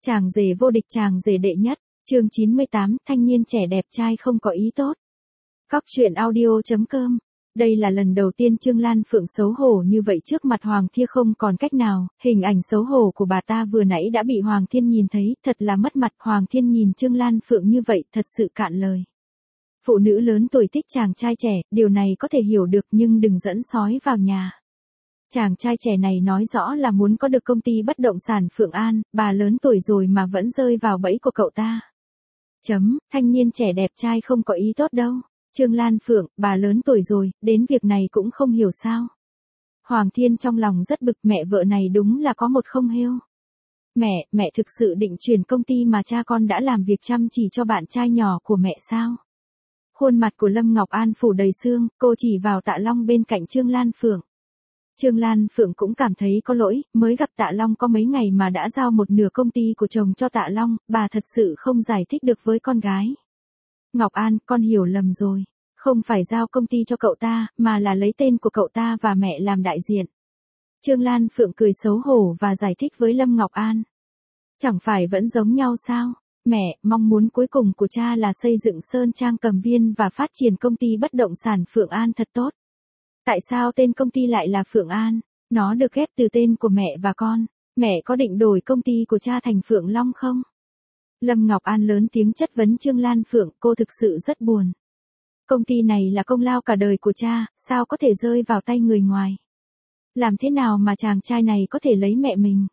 Chàng rể vô địch, chàng rể đệ nhất, chương 98, thanh niên trẻ đẹp trai không có ý tốt. Cóc truyện audio.com. Đây là lần đầu tiên Trương Lan Phượng xấu hổ như vậy trước mặt Hoàng Thiên, không còn cách nào, hình ảnh xấu hổ của bà ta vừa nãy đã bị Hoàng Thiên nhìn thấy, thật là mất mặt. Hoàng Thiên nhìn Trương Lan Phượng như vậy, thật sự cạn lời. Phụ nữ lớn tuổi thích chàng trai trẻ, điều này có thể hiểu được, nhưng đừng dẫn sói vào nhà. Chàng trai trẻ này nói rõ là muốn có được công ty bất động sản Phượng An, bà lớn tuổi rồi mà vẫn rơi vào bẫy của cậu ta. Thanh niên trẻ đẹp trai không có ý tốt đâu. Trương Lan Phượng, bà lớn tuổi rồi, đến việc này cũng không hiểu sao. Hoàng Thiên trong lòng rất bực, mẹ vợ này đúng là có một không heo. Mẹ thực sự định chuyển công ty mà cha con đã làm việc chăm chỉ cho bạn trai nhỏ của mẹ sao? Khuôn mặt của Lâm Ngọc An phủ đầy sương, cô chỉ vào Tạ Long bên cạnh Trương Lan Phượng. Trương Lan Phượng cũng cảm thấy có lỗi, mới gặp Tạ Long có mấy ngày mà đã giao một nửa công ty của chồng cho Tạ Long, bà thật sự không giải thích được với con gái. Ngọc An, con hiểu lầm rồi. Không phải giao công ty cho cậu ta, mà là lấy tên của cậu ta và mẹ làm đại diện. Trương Lan Phượng cười xấu hổ và giải thích với Lâm Ngọc An. Chẳng phải vẫn giống nhau sao? Mẹ, mong muốn cuối cùng của cha là xây dựng Sơn Trang Cầm Viên và phát triển công ty bất động sản Phượng An thật tốt. Tại sao tên công ty lại là Phượng An? Nó được ghép từ tên của mẹ và con. Mẹ có định đổi công ty của cha thành Phượng Long không? Lâm Ngọc An lớn tiếng chất vấn Trương Lan Phượng, cô thực sự rất buồn. Công ty này là công lao cả đời của cha, sao có thể rơi vào tay người ngoài? Làm thế nào mà chàng trai này có thể lấy mẹ mình?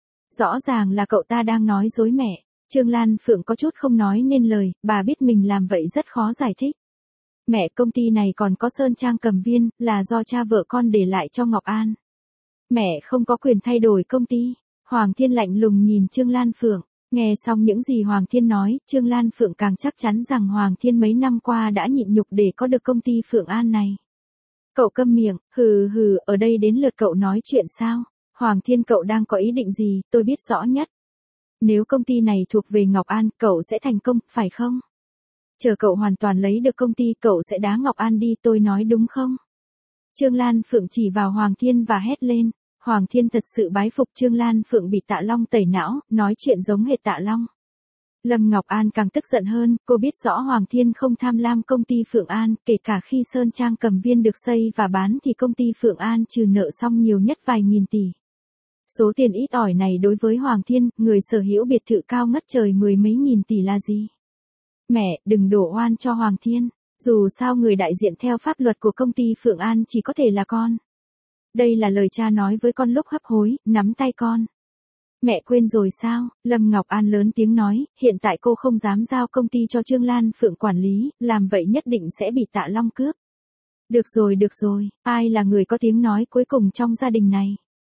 Rõ ràng là cậu ta đang nói dối mẹ. Trương Lan Phượng có chút không nói nên lời, bà biết mình làm vậy rất khó giải thích. Mẹ, công ty này còn có Sơn Trang Cầm Viên, là do cha vợ con để lại cho Ngọc An. Mẹ không có quyền thay đổi công ty. Hoàng Thiên lạnh lùng nhìn Trương Lan Phượng. Nghe xong những gì Hoàng Thiên nói, Trương Lan Phượng càng chắc chắn rằng Hoàng Thiên mấy năm qua đã nhịn nhục để có được công ty Phượng An này. Cậu câm miệng, hừ, ở đây đến lượt cậu nói chuyện sao? Hoàng Thiên, cậu đang có ý định gì, tôi biết rõ nhất. Nếu công ty này thuộc về Ngọc An, cậu sẽ thành công, phải không? Chờ cậu hoàn toàn lấy được công ty, cậu sẽ đá Ngọc An đi, tôi nói đúng không? Trương Lan Phượng chỉ vào Hoàng Thiên và hét lên. Hoàng Thiên thật sự bái phục Trương Lan Phượng bị Tạ Long tẩy não, nói chuyện giống hệt Tạ Long. Lâm Ngọc An càng tức giận hơn, cô biết rõ Hoàng Thiên không tham lam công ty Phượng An, kể cả khi Sơn Trang Cầm Viên được xây và bán thì công ty Phượng An trừ nợ xong nhiều nhất vài nghìn tỷ. Số tiền ít ỏi này đối với Hoàng Thiên, người sở hữu biệt thự cao ngất trời mười mấy nghìn tỷ là gì? Mẹ, đừng đổ oan cho Hoàng Thiên, dù sao người đại diện theo pháp luật của công ty Phượng An chỉ có thể là con. Đây là lời cha nói với con lúc hấp hối, nắm tay con. Mẹ quên rồi sao? Lâm Ngọc An lớn tiếng nói, hiện tại cô không dám giao công ty cho Trương Lan Phượng quản lý, làm vậy nhất định sẽ bị Tạ Long cướp. Được rồi, ai là người có tiếng nói cuối cùng trong gia đình này?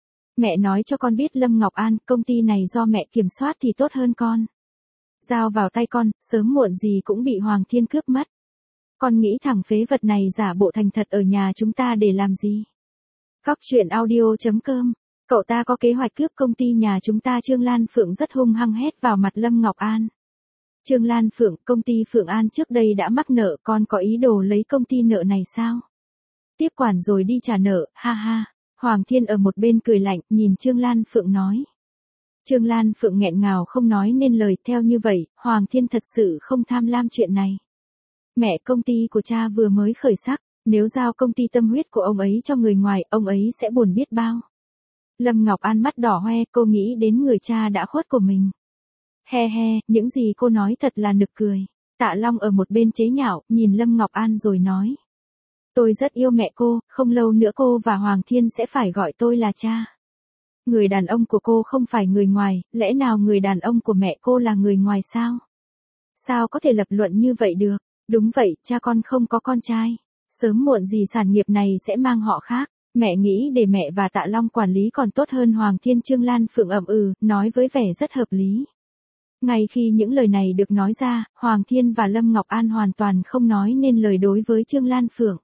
Mẹ nói cho con biết Lâm Ngọc An, công ty này do mẹ kiểm soát thì tốt hơn con. Giao vào tay con, sớm muộn gì cũng bị Hoàng Thiên cướp mất. Con nghĩ thằng phế vật này giả bộ thành thật ở nhà chúng ta để làm gì? Cóc truyện audio.com. Cậu ta có kế hoạch cướp công ty nhà chúng ta. Trương Lan Phượng rất hung hăng hét vào mặt Lâm Ngọc An. Trương Lan Phượng, công ty Phượng An trước đây đã mắc nợ, con có ý đồ lấy công ty nợ này sao? Tiếp quản rồi đi trả nợ, ha ha. Hoàng Thiên ở một bên cười lạnh, nhìn Trương Lan Phượng nói. Trương Lan Phượng nghẹn ngào không nói nên lời, theo như vậy, Hoàng Thiên thật sự không tham lam chuyện này. Mẹ, công ty của cha vừa mới khởi sắc. Nếu giao công ty tâm huyết của ông ấy cho người ngoài, ông ấy sẽ buồn biết bao. Lâm Ngọc An mắt đỏ hoe, cô nghĩ đến người cha đã khuất của mình. He, những gì cô nói thật là nực cười. Tạ Long ở một bên chế nhạo, nhìn Lâm Ngọc An rồi nói. Tôi rất yêu mẹ cô, không lâu nữa cô và Hoàng Thiên sẽ phải gọi tôi là cha. Người đàn ông của cô không phải người ngoài, lẽ nào người đàn ông của mẹ cô là người ngoài sao? Sao có thể lập luận như vậy được? Đúng vậy, cha con không có con trai. Sớm muộn gì sản nghiệp này sẽ mang họ khác. Mẹ nghĩ để mẹ và Tạ Long quản lý còn tốt hơn Hoàng Thiên. Trương Lan Phượng nói với vẻ rất hợp lý. Ngay khi những lời này được nói ra, Hoàng Thiên và Lâm Ngọc An hoàn toàn không nói nên lời đối với Trương Lan Phượng.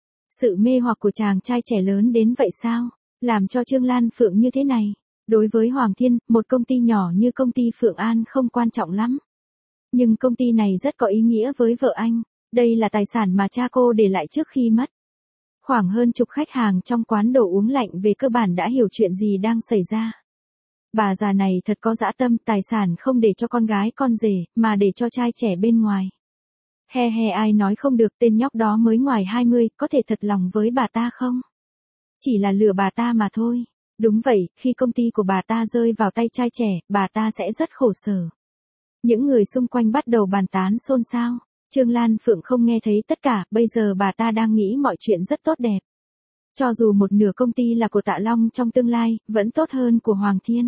Sự mê hoặc của chàng trai trẻ lớn đến vậy sao? Làm cho Trương Lan Phượng như thế này. Đối với Hoàng Thiên, một công ty nhỏ như công ty Phượng An không quan trọng lắm. Nhưng công ty này rất có ý nghĩa với vợ anh. Đây là tài sản mà cha cô để lại trước khi mất. Khoảng hơn chục khách hàng trong quán đồ uống lạnh về cơ bản đã hiểu chuyện gì đang xảy ra. Bà già này thật có dã tâm, tài sản không để cho con gái con rể, mà để cho trai trẻ bên ngoài. He he, ai nói không được, tên nhóc đó mới ngoài 20, có thể thật lòng với bà ta không? Chỉ là lừa bà ta mà thôi. Đúng vậy, khi công ty của bà ta rơi vào tay trai trẻ, bà ta sẽ rất khổ sở. Những người xung quanh bắt đầu bàn tán xôn xao. Trương Lan Phượng không nghe thấy tất cả, bây giờ bà ta đang nghĩ mọi chuyện rất tốt đẹp. Cho dù một nửa công ty là của Tạ Long trong tương lai, vẫn tốt hơn của Hoàng Thiên.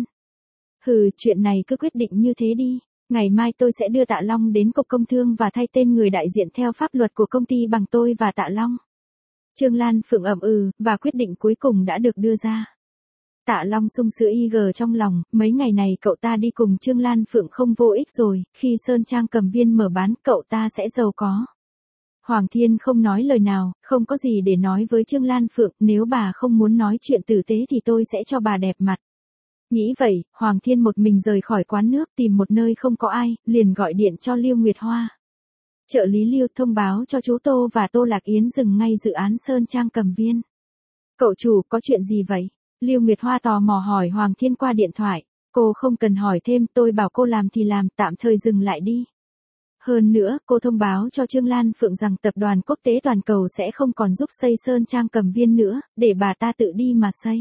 Hừ, chuyện này cứ quyết định như thế đi. Ngày mai tôi sẽ đưa Tạ Long đến Cục Công Thương và thay tên người đại diện theo pháp luật của công ty bằng tôi và Tạ Long. Trương Lan Phượng ậm và quyết định cuối cùng đã được đưa ra. Tạ Long sung sữa trong lòng, mấy ngày này cậu ta đi cùng Trương Lan Phượng không vô ích rồi, khi Sơn Trang Cầm Viên mở bán cậu ta sẽ giàu có. Hoàng Thiên không nói lời nào, không có gì để nói với Trương Lan Phượng, nếu bà không muốn nói chuyện tử tế thì tôi sẽ cho bà đẹp mặt. Nghĩ vậy, Hoàng Thiên một mình rời khỏi quán nước tìm một nơi không có ai, liền gọi điện cho Lưu Nguyệt Hoa. Trợ lý Lưu thông báo cho chú Tô và Tô Lạc Yến dừng ngay dự án Sơn Trang Cầm Viên. Cậu chủ, có chuyện gì vậy? Lưu Nguyệt Hoa tò mò hỏi Hoàng Thiên qua điện thoại. Cô không cần hỏi thêm, tôi bảo cô làm thì làm, tạm thời dừng lại đi. Hơn nữa, cô thông báo cho Trương Lan Phượng rằng tập đoàn quốc tế toàn cầu sẽ không còn giúp xây Sơn Trang Cầm Viên nữa, để bà ta tự đi mà xây.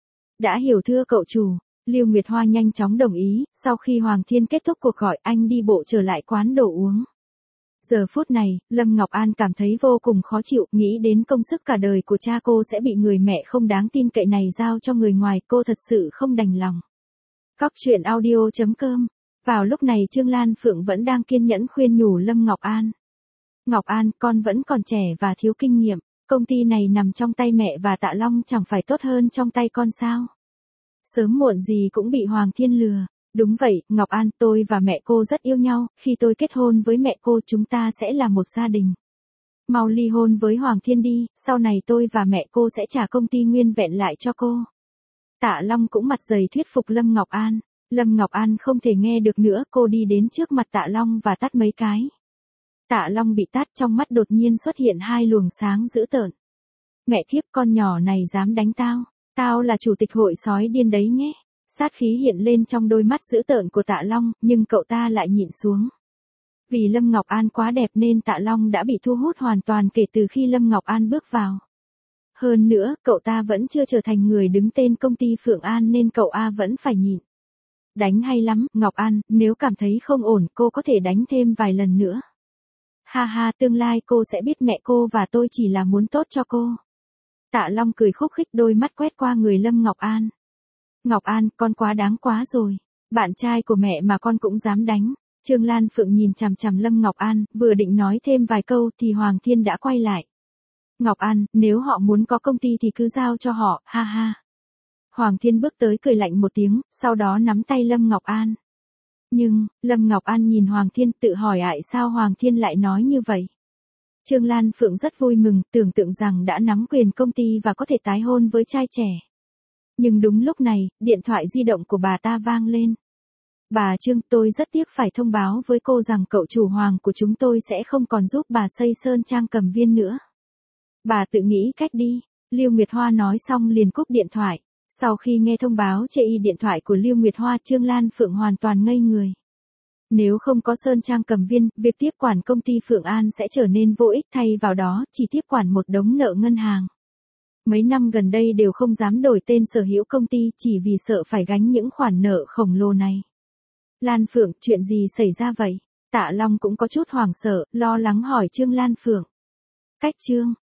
Đã hiểu thưa cậu chủ. Lưu Nguyệt Hoa nhanh chóng đồng ý, sau khi Hoàng Thiên kết thúc cuộc gọi anh đi bộ trở lại quán đồ uống. Giờ phút này, Lâm Ngọc An cảm thấy vô cùng khó chịu, nghĩ đến công sức cả đời của cha cô sẽ bị người mẹ không đáng tin cậy này giao cho người ngoài, cô thật sự không đành lòng. Cóc truyện audio.com. Vào lúc này Trương Lan Phượng vẫn đang kiên nhẫn khuyên nhủ Lâm Ngọc An. Ngọc An, con vẫn còn trẻ và thiếu kinh nghiệm, công ty này nằm trong tay mẹ và Tạ Long chẳng phải tốt hơn trong tay con sao? Sớm muộn gì cũng bị Hoàng Thiên lừa. Đúng vậy, Ngọc An, tôi và mẹ cô rất yêu nhau, khi tôi kết hôn với mẹ cô chúng ta sẽ là một gia đình. Mau ly hôn với Hoàng Thiên đi, sau này tôi và mẹ cô sẽ trả công ty nguyên vẹn lại cho cô. Tạ Long cũng mặt dày thuyết phục Lâm Ngọc An. Lâm Ngọc An không thể nghe được nữa, cô đi đến trước mặt Tạ Long và tát mấy cái. Tạ Long bị tát, trong mắt đột nhiên xuất hiện hai luồng sáng dữ tợn. Mẹ kiếp, con nhỏ này dám đánh tao. Tao là chủ tịch hội sói điên đấy nhé. Sát khí hiện lên trong đôi mắt dữ tợn của Tạ Long, nhưng cậu ta lại nhịn xuống. Vì Lâm Ngọc An quá đẹp nên Tạ Long đã bị thu hút hoàn toàn kể từ khi Lâm Ngọc An bước vào. Hơn nữa, cậu ta vẫn chưa trở thành người đứng tên công ty Phượng An nên cậu A vẫn phải nhịn. Đánh hay lắm, Ngọc An, nếu cảm thấy không ổn cô có thể đánh thêm vài lần nữa. Ha ha, tương lai cô sẽ biết mẹ cô và tôi chỉ là muốn tốt cho cô. Tạ Long cười khúc khích, đôi mắt quét qua người Lâm Ngọc An. Ngọc An, con quá đáng quá rồi. Bạn trai của mẹ mà con cũng dám đánh. Trương Lan Phượng nhìn chằm chằm Lâm Ngọc An, vừa định nói thêm vài câu thì Hoàng Thiên đã quay lại. Ngọc An, nếu họ muốn có công ty thì cứ giao cho họ, ha ha. Hoàng Thiên bước tới cười lạnh một tiếng, sau đó nắm tay Lâm Ngọc An. Nhưng, Lâm Ngọc An nhìn Hoàng Thiên tự hỏi sao Hoàng Thiên lại nói như vậy. Trương Lan Phượng rất vui mừng, tưởng tượng rằng đã nắm quyền công ty và có thể tái hôn với trai trẻ. Nhưng đúng lúc này, điện thoại di động của bà ta vang lên. Bà Trương, tôi rất tiếc phải thông báo với cô rằng cậu chủ Hoàng của chúng tôi sẽ không còn giúp bà xây Sơn Trang Cầm Viên nữa. Bà tự nghĩ cách đi. Lưu Nguyệt Hoa nói xong liền cúp điện thoại. Sau khi nghe thông báo chê y điện thoại của Lưu Nguyệt Hoa, Trương Lan Phượng hoàn toàn ngây người. Nếu không có Sơn Trang Cầm Viên, việc tiếp quản công ty Phượng An sẽ trở nên vô ích, thay vào đó chỉ tiếp quản một đống nợ ngân hàng. Mấy năm gần đây đều không dám đổi tên sở hữu công ty chỉ vì sợ phải gánh những khoản nợ khổng lồ này. Lan Phượng, chuyện gì xảy ra vậy? Tạ Long cũng có chút hoảng sợ, lo lắng hỏi Trương Lan Phượng. Cách Trương,